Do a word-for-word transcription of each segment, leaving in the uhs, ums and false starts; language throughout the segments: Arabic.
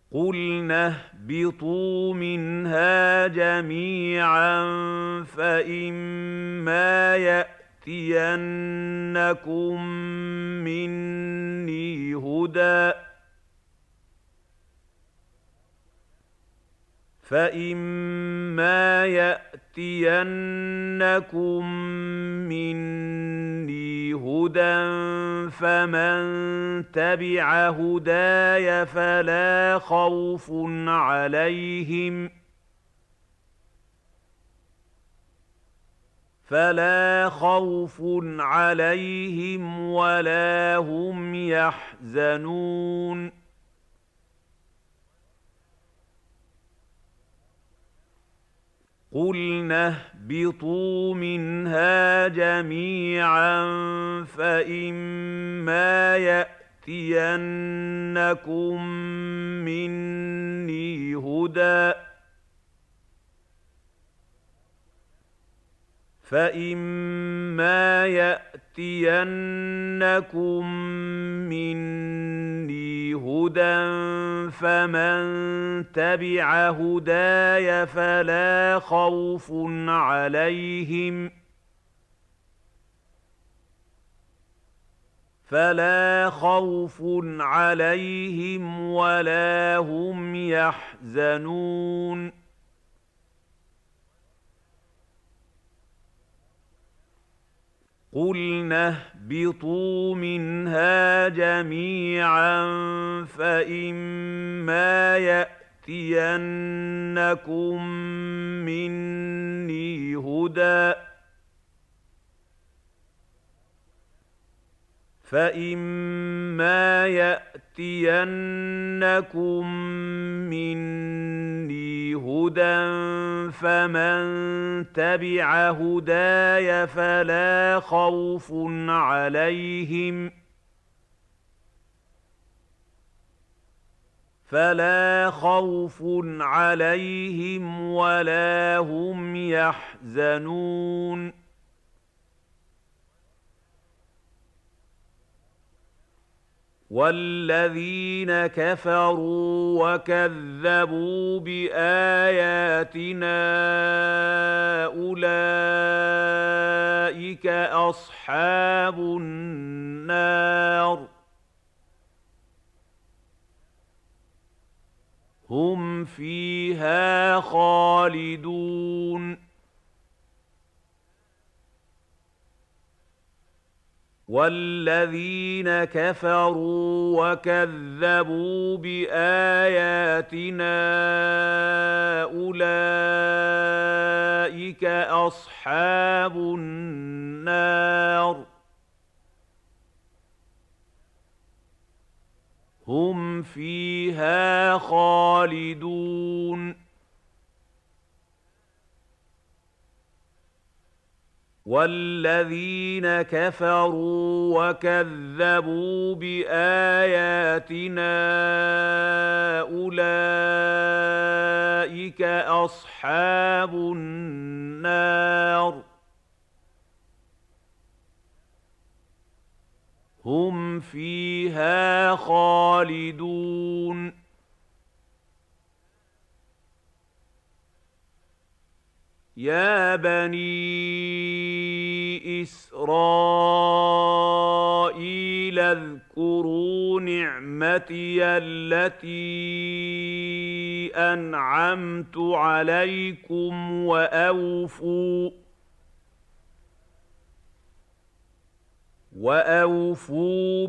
قُلْنَا اهْبِطُوا مِنْهَا جَمِيعًا فَإِمَّا يَأْتِيَنَّكُم مِّنِّي هُدًى فَإِمَّا يَأْتِيَنَّكُم مِّنِّي هُدًى فَمَن تَبِعَ هُدَايَ فَلَا خَوْفٌ عَلَيْهِمْ فَلَا خَوْفٌ عَلَيْهِمْ وَلَا هُمْ يَحْزَنُونَ قُلْنَا اهْبِطُوا مِنْهَا جَمِيعًا فَإِمَّا يَأْتِيَنَّكُم مِّنِّي هُدًى فَإِمَّا يَأْتِيَنَّكُم مِّنِّي هُدًى فَمَن تَبِعَ هُدَايَ فَلَا خَوْفٌ عَلَيْهِمْ فَلَا خَوْفٌ عَلَيْهِمْ وَلَا هُمْ يَحْزَنُونَ قُلْنَا اهْبِطُوا مِنْهَا جَمِيعًا فَإِمَّا يَأْتِيَنَّكُم مِّنِّي هُدًى فَإِمَّا يَأْتِيَنَّكُم مِّنِّي هُدًى فَمَن تَبِعَ هُدَايَ فَلَا خَوْفٌ عَلَيْهِمْ فَلَا خَوْفٌ عَلَيْهِمْ وَلَا هُمْ يَحْزَنُونَ وَالَّذِينَ كَفَرُوا وَكَذَّبُوا بِآيَاتِنَا أُولَٰئِكَ أَصْحَابُ النَّارِ هُمْ فِيهَا خَالِدُونَ وَالَّذِينَ كَفَرُوا وَكَذَّبُوا بِآيَاتِنَا أُولَٰئِكَ أَصْحَابُ النَّارِ هُمْ فِيهَا خَالِدُونَ وَالَّذِينَ كَفَرُوا وَكَذَّبُوا بِآيَاتِنَا أُولَٰئِكَ أَصْحَابُ النَّارِ هُمْ فِيهَا خَالِدُونَ يَا بَنِي إِسْرَائِيلَ اذْكُرُوا نِعْمَتِيَ الَّتِي أَنْعَمْتُ عَلَيْكُمْ وَأَوْفُوا وَأَوْفُوا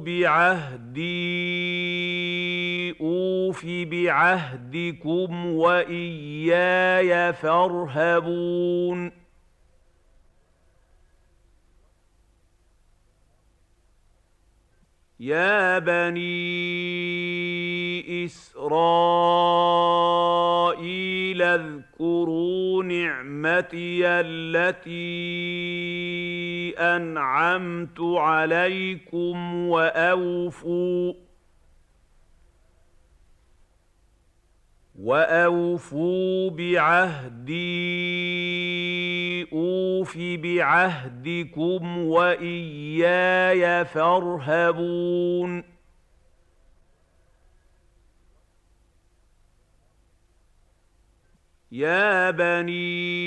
بِعَهْدِي أُوفِ بِعَهْدِكُمْ وَإِيَّايَ فَارْهَبُونِ يَا بَنِي إِسْرَائِيلَ اذْكُرُوا نِعْمَتِيَ الَّتِي أَنْعَمْتُ عَلَيْكُمْ وَأَوْفُوا وَأَوْفُوا بِعَهْدِي أُوفِ بِعَهْدِكُمْ وَإِيَّايَ فَارْهَبُونِ يا بني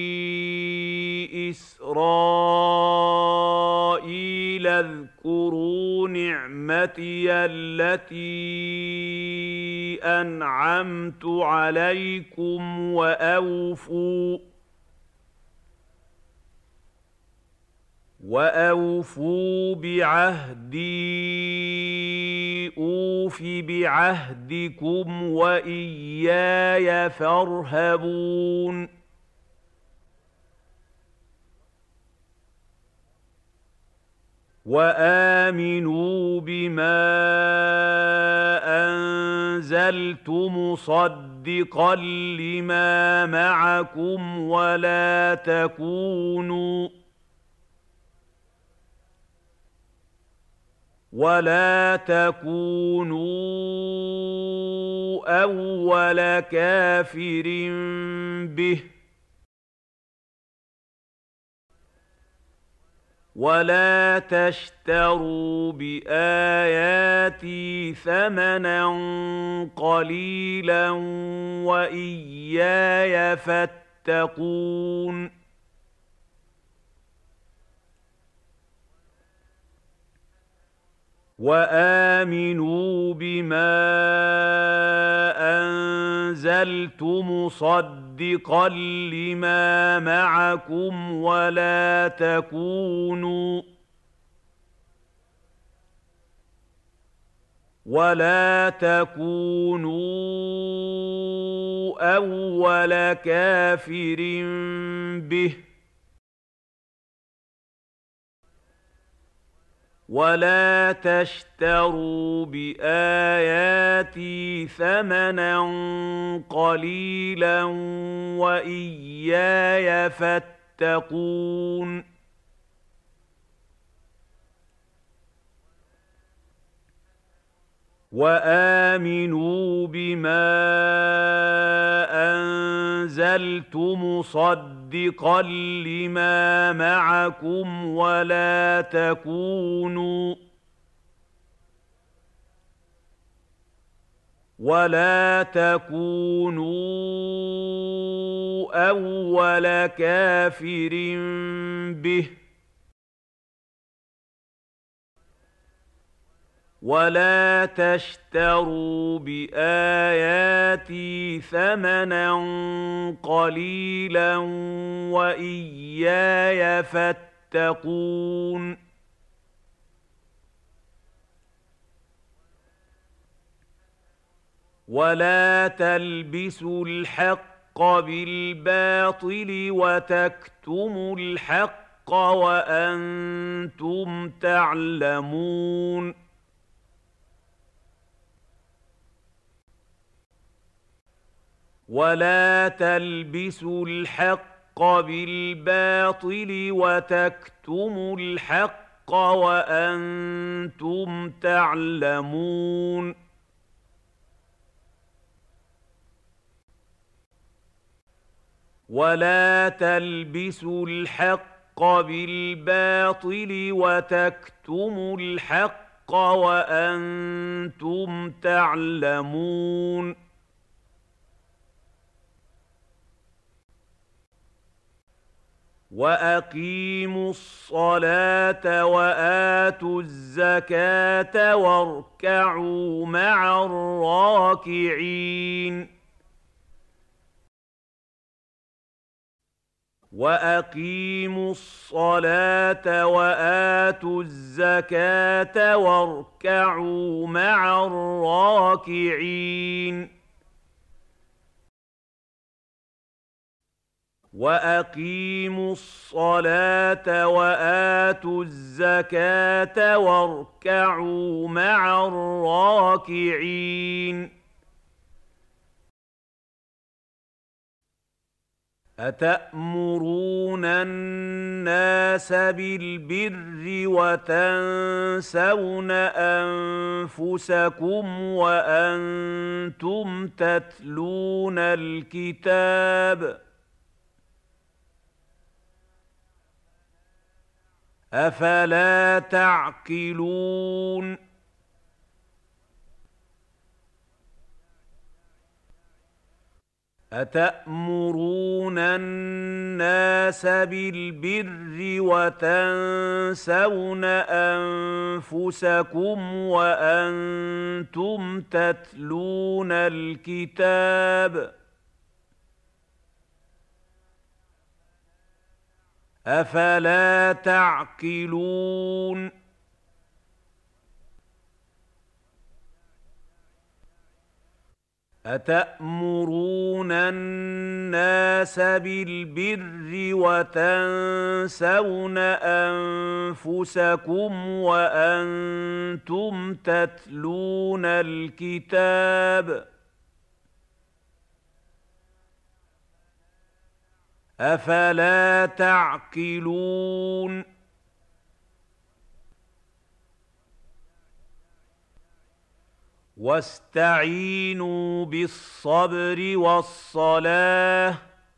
إسرائيل اذكروا نعمتي التي أنعمت عليكم وأوفوا وأوفوا بعهدي أوف بعهدكم وإياي فارهبون وآمنوا بما أنزلت مصدقا لما معكم ولا تكونوا ولا تكونوا أول كافر به ولا تشتروا بآياتي ثمنا قليلا وإياي فاتقون وآمنوا بما أنزلت مصدقا لما معكم ولا تكونوا ولا تكونوا أول كافر به ولا تشتروا بآياتي ثمنا قليلا وإياي فاتقون وآمنوا بما أنزلت مصدقا لما معكم ولا تكونوا ولا تكونوا أول كافر به ولا تشتروا بآياتي ثمنا قليلا وإياي فاتقون ولا تلبسوا الحق بالباطل وتكتموا الحق وأنتم تعلمون ولا تلبسوا الحق بالباطل وتكتموا الحق وأنتم تعلمون ولا تلبسوا الحق بالباطل وتكتموا الحق وأنتم تعلمون وأقيموا الصلاة وآتوا الزكاة واركعوا مع الراكعين وأقيموا الصلاة وآتوا الزكاة واركعوا مع الراكعين وأقيموا الصلاة وآتوا الزكاة واركعوا مع الراكعين أتأمرون الناس بالبر وتنسون أنفسكم وأنتم تتلون الكتاب أفلا تعقلون أتأمرون الناس بالبر وتنسون أنفسكم وأنتم تتلون الكتاب أفلا تعقلون أتأمرون الناس بالبر وتنسون أنفسكم وأنتم تتلون الكتاب أفلا تعقلون واستعينوا بالصبر والصلاة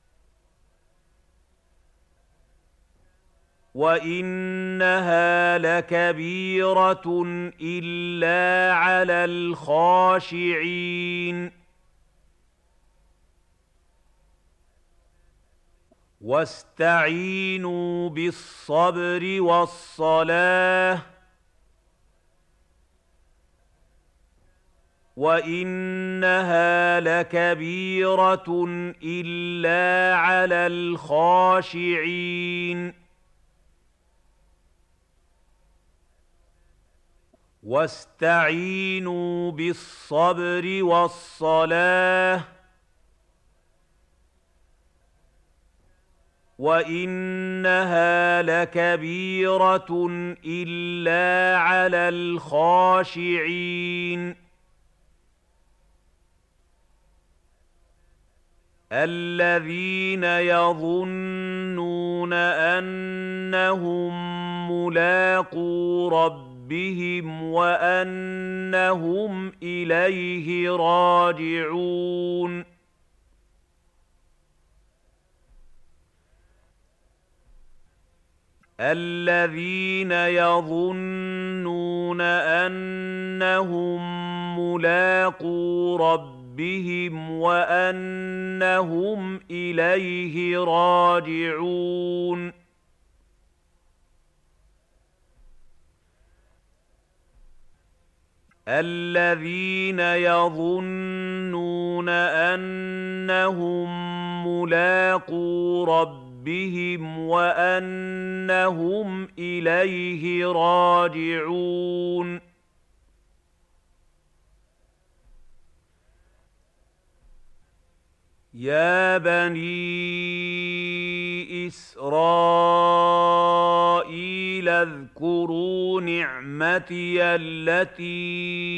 وإنها لكبيرة إلا على الخاشعين واستعينوا بالصبر والصلاة وإنها لكبيرة إلا على الخاشعين واستعينوا بالصبر والصلاة وإنها لكبيرة إلا على الخاشعين الذين يظنون أنهم ملاقو ربهم وأنهم إليه راجعون الذين يظنون أنهم ملاقو ربهم وأنهم إليه راجعون الذين يظنون أنهم ملاقو ربهم بهم وأنهم إليه راجعون يا بني إسرائيل اذكروا نعمتي التي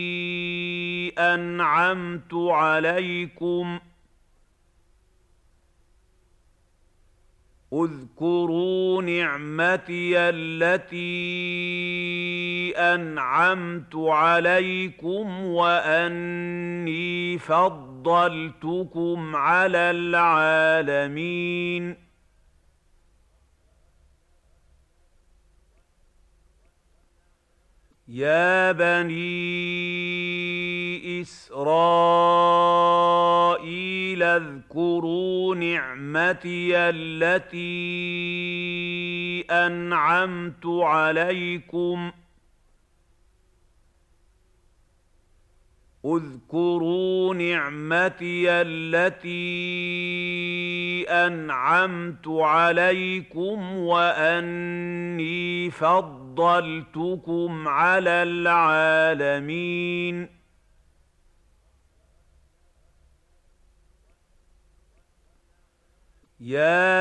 أنعمت عليكم اذكروا نعمتي التي أنعمت عليكم وأني فضلتكم على العالمين يا بني إسرائيل اذكروا نعمتي التي أنعمت عليكم اذكروا نعمتي التي أنعمت عليكم وأني فضلتكم على العالمين يا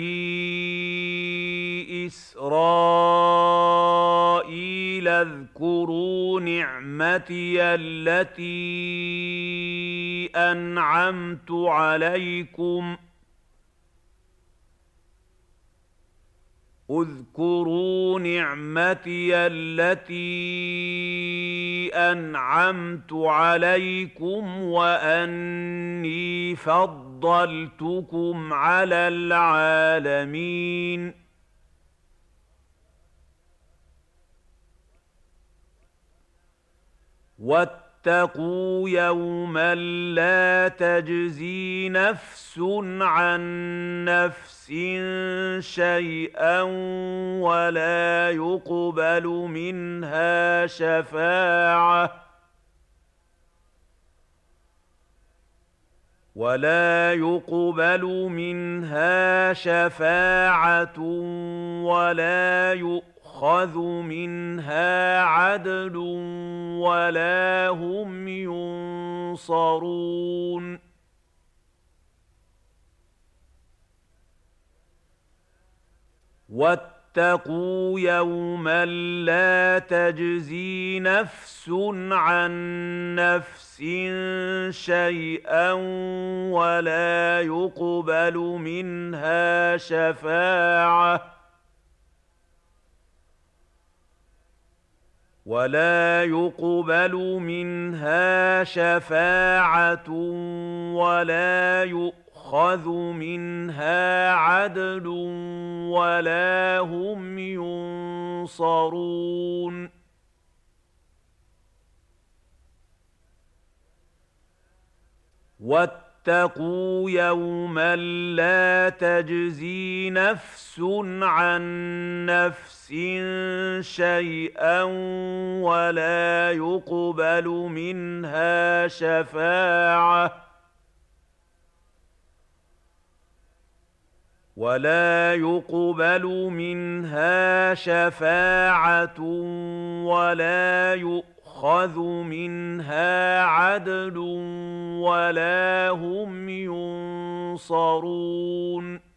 بني إسرائيل اذكروا نعمتي التي أنعمت عليكم اذكروا نعمتي التي أنعمت عليكم وأني فضلتكم على العالمين واتقوا واتقوا يوما لا تجزي نفس عن نفس شيئا ولا يقبل منها شفاعة ولا يقبل منها شفاعة ولا يؤخذ منها عدل ولا هم ينصرون واتقوا يوما لا تجزي نفس عن نفس شيئا ولا يقبل منها شفاعة ولا يقبل منها شفاعة ولا يؤخذ منها عدل ولا هم ينصرون واتقوا يوما لا تجزي نفس عن نفس شيئا ولا يقبل منها شفاعة ولا يقبل منها شفاعة ولا يؤخذ منها عدل ولا هم ينصرون